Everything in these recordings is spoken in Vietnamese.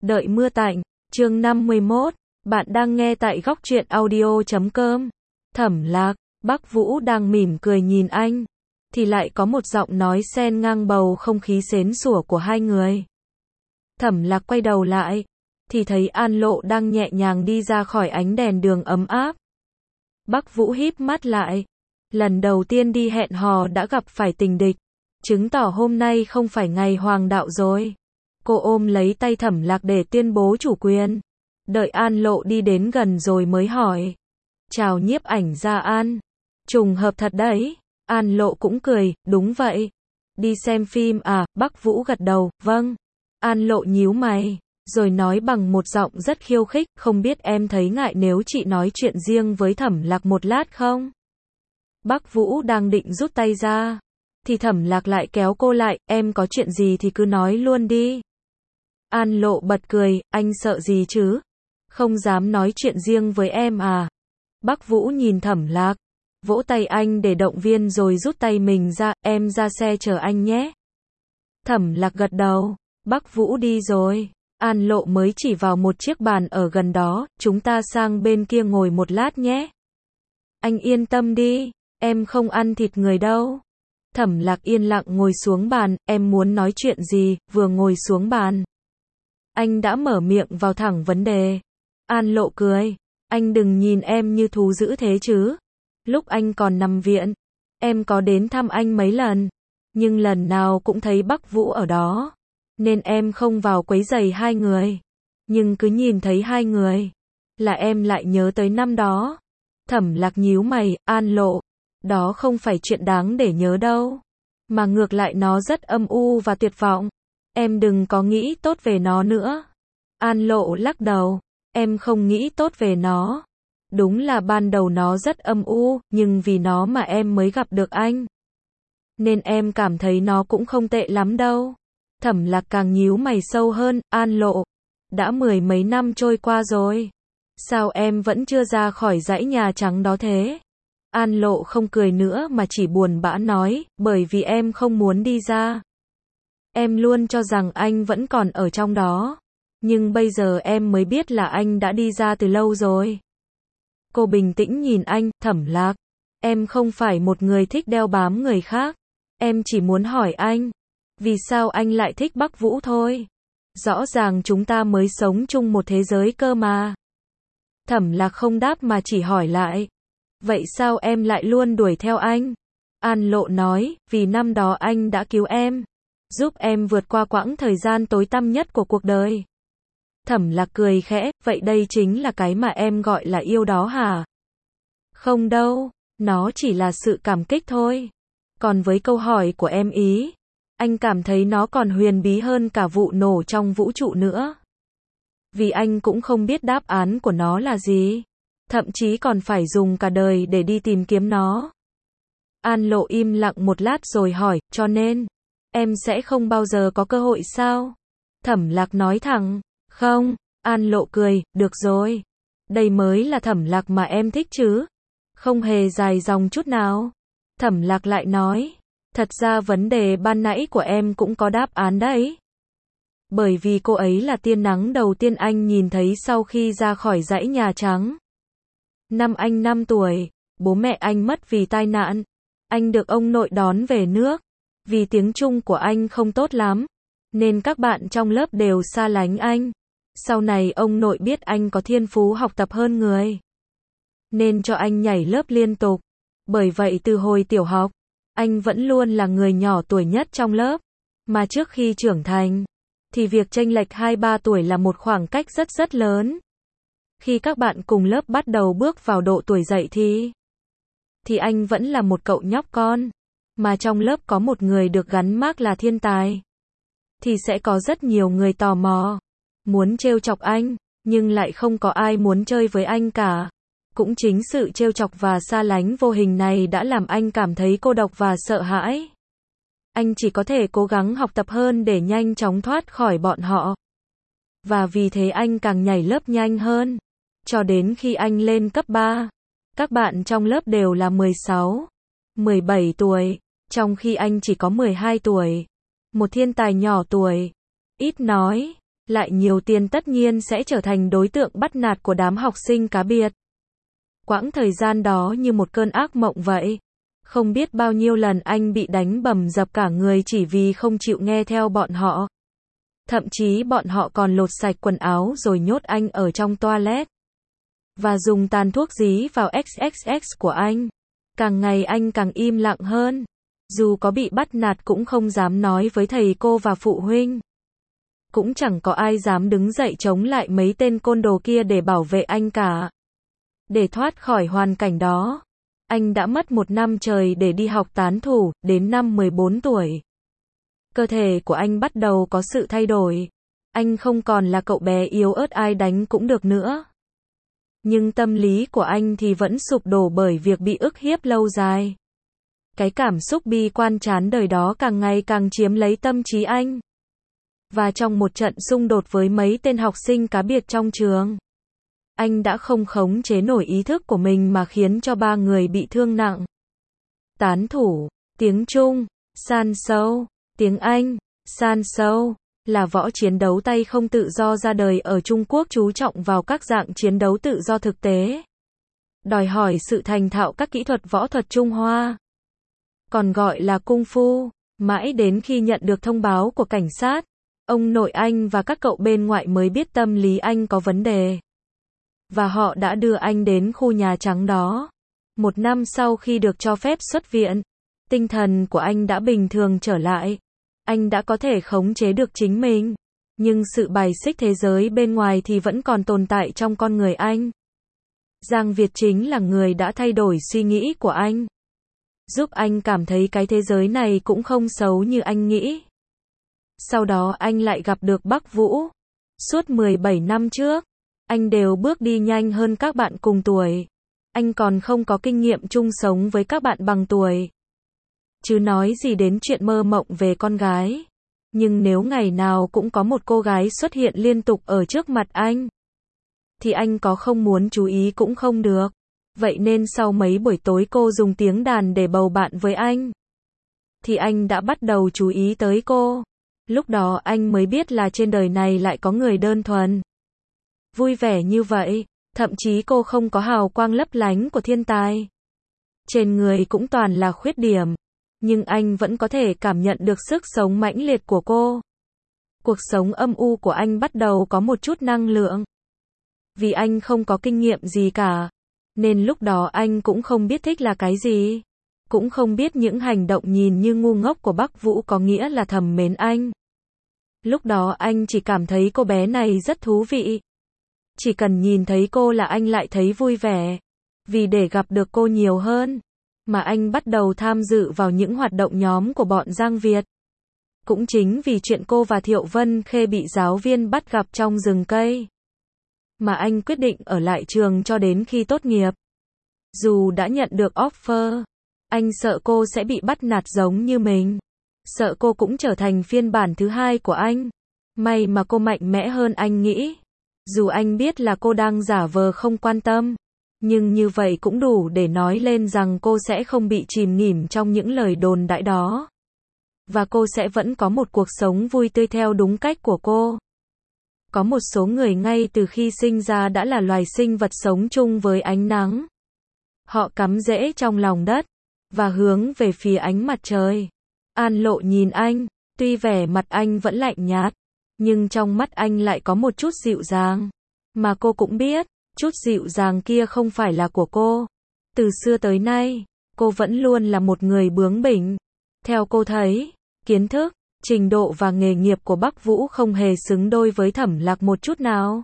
Đợi mưa tạnh, chương 51, bạn đang nghe tại góc truyện audio.com. Thẩm Lạc, Bắc Vũ đang mỉm cười nhìn anh, thì lại có một giọng nói xen ngang bầu không khí xến xủa của hai người. Thẩm Lạc quay đầu lại, thì thấy An Lộ đang nhẹ nhàng đi ra khỏi ánh đèn đường ấm áp. Bắc Vũ híp mắt lại, lần đầu tiên đi hẹn hò đã gặp phải tình địch, chứng tỏ hôm nay không phải ngày hoàng đạo rồi. Cô ôm lấy tay Thẩm Lạc để tuyên bố chủ quyền. Đợi An Lộ đi đến gần rồi mới hỏi. Chào nhiếp ảnh gia An. Trùng hợp thật đấy. An Lộ cũng cười, đúng vậy. Đi xem phim à, Bắc Vũ gật đầu, vâng. An Lộ nhíu mày, rồi nói bằng một giọng rất khiêu khích, không biết em thấy ngại nếu chị nói chuyện riêng với Thẩm Lạc một lát không? Bắc Vũ đang định rút tay ra, thì Thẩm Lạc lại kéo cô lại, em có chuyện gì thì cứ nói luôn đi. An Lộ bật cười, anh sợ gì chứ? Không dám nói chuyện riêng với em à? Bắc Vũ nhìn Thẩm Lạc, vỗ tay anh để động viên rồi rút tay mình ra, em ra xe chờ anh nhé. Thẩm Lạc gật đầu, Bắc Vũ đi rồi. An Lộ mới chỉ vào một chiếc bàn ở gần đó, chúng ta sang bên kia ngồi một lát nhé. Anh yên tâm đi, em không ăn thịt người đâu. Thẩm Lạc yên lặng ngồi xuống bàn, em muốn nói chuyện gì, vừa ngồi xuống bàn. Anh đã mở miệng vào thẳng vấn đề. An Lộ cười, anh đừng nhìn em như thú dữ thế chứ. Lúc anh còn nằm viện, em có đến thăm anh mấy lần, nhưng lần nào cũng thấy Bắc Vũ ở đó, nên em không vào quấy rầy hai người. Nhưng cứ nhìn thấy hai người, là em lại nhớ tới năm đó. Thẩm Lạc nhíu mày, An Lộ, đó không phải chuyện đáng để nhớ đâu, mà ngược lại nó rất âm u và tuyệt vọng. Em đừng có nghĩ tốt về nó nữa. An Lộ lắc đầu, em không nghĩ tốt về nó. Đúng là ban đầu nó rất âm u, nhưng vì nó mà em mới gặp được anh. Nên em cảm thấy nó cũng không tệ lắm đâu. Thẩm Lạc càng nhíu mày sâu hơn, An Lộ, đã mười mấy năm trôi qua rồi. Sao em vẫn chưa ra khỏi dãy Nhà Trắng đó thế? An Lộ không cười nữa mà chỉ buồn bã nói, bởi vì em không muốn đi ra. Em luôn cho rằng anh vẫn còn ở trong đó. Nhưng bây giờ em mới biết là anh đã đi ra từ lâu rồi. Cô bình tĩnh nhìn anh, Thẩm Lạc. Em không phải một người thích đeo bám người khác. Em chỉ muốn hỏi anh, vì sao anh lại thích Bắc Vũ thôi? Rõ ràng chúng ta mới sống chung một thế giới cơ mà. Thẩm Lạc không đáp mà chỉ hỏi lại. Vậy sao em lại luôn đuổi theo anh? An Lộ nói, vì năm đó anh đã cứu em, giúp em vượt qua quãng thời gian tối tăm nhất của cuộc đời. Thẩm Lạc cười khẽ, vậy đây chính là cái mà em gọi là yêu đó hả? Không đâu, nó chỉ là sự cảm kích thôi. Còn với câu hỏi của em ý, anh cảm thấy nó còn huyền bí hơn cả vụ nổ trong vũ trụ nữa. Vì anh cũng không biết đáp án của nó là gì. Thậm chí còn phải dùng cả đời để đi tìm kiếm nó. An Lộ im lặng một lát rồi hỏi, cho nên, em sẽ không bao giờ có cơ hội sao? Thẩm Lạc nói thẳng, không. An Lộ cười, được rồi. Đây mới là Thẩm Lạc mà em thích chứ. Không hề dài dòng chút nào. Thẩm Lạc lại nói, thật ra vấn đề ban nãy của em cũng có đáp án đấy. Bởi vì cô ấy là tia nắng đầu tiên anh nhìn thấy sau khi ra khỏi dãy Nhà Trắng. Năm anh 5 tuổi, bố mẹ anh mất vì tai nạn. Anh được ông nội đón về nước. Vì tiếng Trung của anh không tốt lắm, nên các bạn trong lớp đều xa lánh anh. Sau này ông nội biết anh có thiên phú học tập hơn người, nên cho anh nhảy lớp liên tục. Bởi vậy từ hồi tiểu học, anh vẫn luôn là người nhỏ tuổi nhất trong lớp. Mà trước khi trưởng thành, thì việc chênh lệch 2-3 tuổi là một khoảng cách rất rất lớn. Khi các bạn cùng lớp bắt đầu bước vào độ tuổi dậy thì anh vẫn là một cậu nhóc con. Mà trong lớp có một người được gắn mác là thiên tài, thì sẽ có rất nhiều người tò mò, muốn trêu chọc anh, nhưng lại không có ai muốn chơi với anh cả. Cũng chính sự trêu chọc và xa lánh vô hình này đã làm anh cảm thấy cô độc và sợ hãi. Anh chỉ có thể cố gắng học tập hơn để nhanh chóng thoát khỏi bọn họ. Và vì thế anh càng nhảy lớp nhanh hơn. Cho đến khi anh lên cấp 3, các bạn trong lớp đều là 16, 17 tuổi, trong khi anh chỉ có 12 tuổi. Một thiên tài nhỏ tuổi, ít nói, lại nhiều tiền tất nhiên sẽ trở thành đối tượng bắt nạt của đám học sinh cá biệt. Quãng thời gian đó như một cơn ác mộng vậy. Không biết bao nhiêu lần anh bị đánh bầm dập cả người chỉ vì không chịu nghe theo bọn họ. Thậm chí bọn họ còn lột sạch quần áo rồi nhốt anh ở trong toilet. Và dùng tàn thuốc dí vào XXX của anh. Càng ngày anh càng im lặng hơn. Dù có bị bắt nạt cũng không dám nói với thầy cô và phụ huynh. Cũng chẳng có ai dám đứng dậy chống lại mấy tên côn đồ kia để bảo vệ anh cả. Để thoát khỏi hoàn cảnh đó, anh đã mất 1 năm trời để đi học tán thủ, đến năm 14 tuổi. Cơ thể của anh bắt đầu có sự thay đổi. Anh không còn là cậu bé yếu ớt ai đánh cũng được nữa. Nhưng tâm lý của anh thì vẫn sụp đổ bởi việc bị ức hiếp lâu dài. Cái cảm xúc bi quan chán đời đó càng ngày càng chiếm lấy tâm trí anh. Và trong một trận xung đột với mấy tên học sinh cá biệt trong trường, anh đã không khống chế nổi ý thức của mình mà khiến cho 3 người bị thương nặng. Tán thủ, tiếng Trung, san sâu, tiếng Anh, san sâu, là võ chiến đấu tay không tự do ra đời ở Trung Quốc chú trọng vào các dạng chiến đấu tự do thực tế. Đòi hỏi sự thành thạo các kỹ thuật võ thuật Trung Hoa. Còn gọi là Kung Fu. Mãi đến khi nhận được thông báo của cảnh sát, ông nội anh và các cậu bên ngoại mới biết tâm lý anh có vấn đề. Và họ đã đưa anh đến khu Nhà Trắng đó. 1 năm sau khi được cho phép xuất viện, tinh thần của anh đã bình thường trở lại. Anh đã có thể khống chế được chính mình. Nhưng sự bài xích thế giới bên ngoài thì vẫn còn tồn tại trong con người anh. Giang Việt chính là người đã thay đổi suy nghĩ của anh. Giúp anh cảm thấy cái thế giới này cũng không xấu như anh nghĩ. Sau đó anh lại gặp được Bắc Vũ. Suốt 17 năm trước, anh đều bước đi nhanh hơn các bạn cùng tuổi. Anh còn không có kinh nghiệm chung sống với các bạn bằng tuổi. Chứ nói gì đến chuyện mơ mộng về con gái. Nhưng nếu ngày nào cũng có một cô gái xuất hiện liên tục ở trước mặt anh, thì anh có không muốn chú ý cũng không được. Vậy nên sau mấy buổi tối cô dùng tiếng đàn để bầu bạn với anh, thì anh đã bắt đầu chú ý tới cô. Lúc đó anh mới biết là trên đời này lại có người đơn thuần, vui vẻ như vậy. Thậm chí cô không có hào quang lấp lánh của thiên tài. Trên người cũng toàn là khuyết điểm. Nhưng anh vẫn có thể cảm nhận được sức sống mãnh liệt của cô. Cuộc sống âm u của anh bắt đầu có một chút năng lượng. Vì anh không có kinh nghiệm gì cả, nên lúc đó anh cũng không biết thích là cái gì. Cũng không biết những hành động nhìn như ngu ngốc của Bắc Vũ có nghĩa là thầm mến anh. Lúc đó anh chỉ cảm thấy cô bé này rất thú vị. Chỉ cần nhìn thấy cô là anh lại thấy vui vẻ. Vì để gặp được cô nhiều hơn, mà anh bắt đầu tham dự vào những hoạt động nhóm của bọn Giang Việt. Cũng chính vì chuyện cô và Thiệu Vân Khê bị giáo viên bắt gặp trong rừng cây, mà anh quyết định ở lại trường cho đến khi tốt nghiệp. Dù đã nhận được offer, anh sợ cô sẽ bị bắt nạt giống như mình. Sợ cô cũng trở thành phiên bản thứ hai của anh. May mà cô mạnh mẽ hơn anh nghĩ. Dù anh biết là cô đang giả vờ không quan tâm, nhưng như vậy cũng đủ để nói lên rằng cô sẽ không bị chìm nghỉm trong những lời đồn đại đó. Và cô sẽ vẫn có một cuộc sống vui tươi theo đúng cách của cô. Có một số người ngay từ khi sinh ra đã là loài sinh vật sống chung với ánh nắng. Họ cắm rễ trong lòng đất và hướng về phía ánh mặt trời. An Lộ nhìn anh, tuy vẻ mặt anh vẫn lạnh nhạt, nhưng trong mắt anh lại có một chút dịu dàng. Mà cô cũng biết, chút dịu dàng kia không phải là của cô. Từ xưa tới nay, cô vẫn luôn là một người bướng bỉnh. Theo cô thấy, kiến thức, trình độ và nghề nghiệp của Bắc Vũ không hề xứng đôi với Thẩm Lạc một chút nào.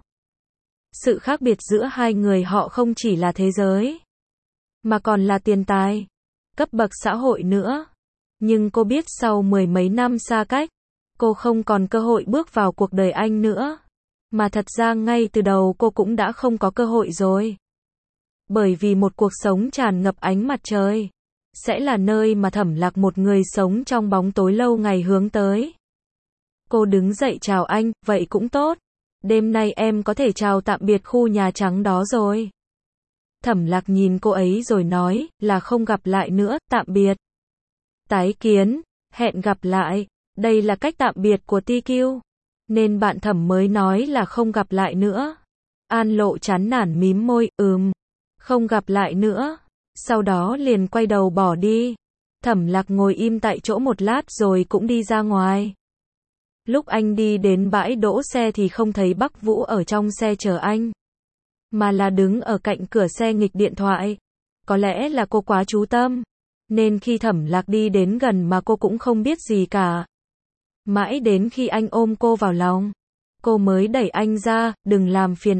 Sự khác biệt giữa hai người họ không chỉ là thế giới, mà còn là tiền tài, cấp bậc xã hội nữa. Nhưng cô biết sau 10 mấy năm xa cách, cô không còn cơ hội bước vào cuộc đời anh nữa. Mà thật ra ngay từ đầu cô cũng đã không có cơ hội rồi. Bởi vì một cuộc sống tràn ngập ánh mặt trời sẽ là nơi mà Thẩm Lạc một người sống trong bóng tối lâu ngày hướng tới. Cô đứng dậy chào anh, vậy cũng tốt. Đêm nay em có thể chào tạm biệt khu Nhà Trắng đó rồi. Thẩm Lạc nhìn cô ấy rồi nói, là không gặp lại nữa, tạm biệt. Tái kiến, hẹn gặp lại. Đây là cách tạm biệt của TQ. nên bạn Thẩm mới nói là không gặp lại nữa. An Lộ chán nản mím môi, không gặp lại nữa. Sau đó liền quay đầu bỏ đi. Thẩm Lạc ngồi im tại chỗ một lát rồi cũng đi ra ngoài. Lúc anh đi đến bãi đỗ xe thì không thấy Bắc Vũ ở trong xe chờ anh, mà là đứng ở cạnh cửa xe nghịch điện thoại. Có lẽ là cô quá chú tâm, nên khi Thẩm Lạc đi đến gần mà cô cũng không biết gì cả. Mãi đến khi anh ôm cô vào lòng, cô mới đẩy anh ra, đừng làm phiền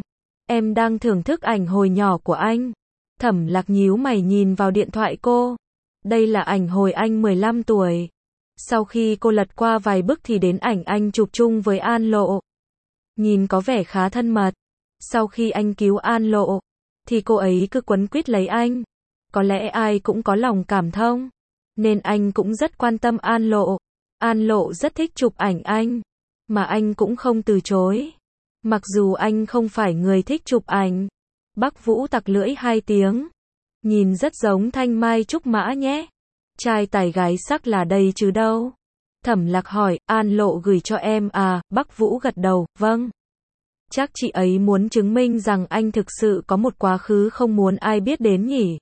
em đang thưởng thức ảnh hồi nhỏ của anh. Thẩm Lạc nhíu mày nhìn vào điện thoại cô. Đây là ảnh hồi anh 15 tuổi. Sau khi cô lật qua vài bức thì đến ảnh anh chụp chung với An Lộ. Nhìn có vẻ khá thân mật. Sau khi anh cứu An Lộ, thì cô ấy cứ quấn quýt lấy anh. Có lẽ ai cũng có lòng cảm thông, nên anh cũng rất quan tâm An Lộ. An Lộ rất thích chụp ảnh anh, mà anh cũng không từ chối. Mặc dù anh không phải người thích chụp ảnh. Bắc Vũ tặc lưỡi 2 tiếng. Nhìn rất giống thanh mai trúc mã nhé. Trai tài gái sắc là đây chứ đâu. Thẩm Lạc hỏi, An Lộ gửi cho em à? Bắc Vũ gật đầu, vâng. Chắc chị ấy muốn chứng minh rằng anh thực sự có một quá khứ không muốn ai biết đến nhỉ.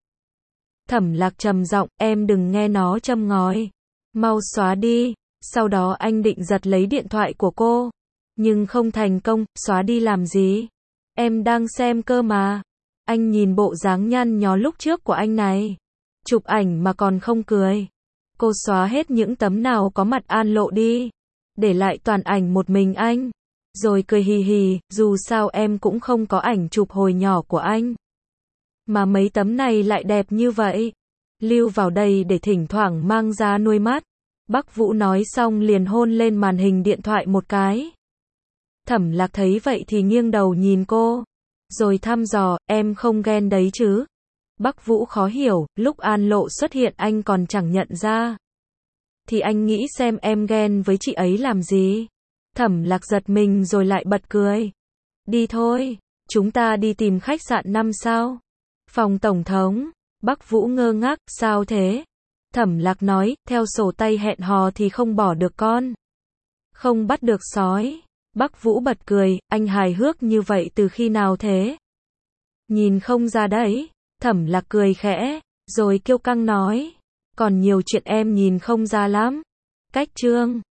Thẩm Lạc trầm giọng, em đừng nghe nó châm ngòi. Mau xóa đi. Sau đó anh định giật lấy điện thoại của cô, nhưng không thành công. Xóa đi làm gì? Em đang xem cơ mà. Anh nhìn bộ dáng nhăn nhó lúc trước của anh này. Chụp ảnh mà còn không cười. Cô xóa hết những tấm nào có mặt An Lộ đi, để lại toàn ảnh một mình anh. Rồi cười hì hì, dù sao em cũng không có ảnh chụp hồi nhỏ của anh. Mà mấy tấm này lại đẹp như vậy. Lưu vào đây để thỉnh thoảng mang ra nuôi mắt. Bắc Vũ nói xong liền hôn lên màn hình điện thoại một cái. Thẩm Lạc thấy vậy thì nghiêng đầu nhìn cô, rồi thăm dò, em không ghen đấy chứ? Bắc Vũ khó hiểu, lúc An Lộ xuất hiện anh còn chẳng nhận ra. Thì anh nghĩ xem em ghen với chị ấy làm gì? Thẩm Lạc giật mình rồi lại bật cười. Đi thôi, chúng ta đi tìm khách sạn 5 sao. Phòng tổng thống. Bắc Vũ ngơ ngác, sao thế? Thẩm Lạc nói, theo sổ tay hẹn hò thì không bỏ được con, không bắt được sói. Bắc Vũ bật cười, anh hài hước như vậy từ khi nào thế? Nhìn không ra đấy. Thẩm Lạc cười khẽ, rồi kiêu căng nói, còn nhiều chuyện em nhìn không ra lắm. Cách chương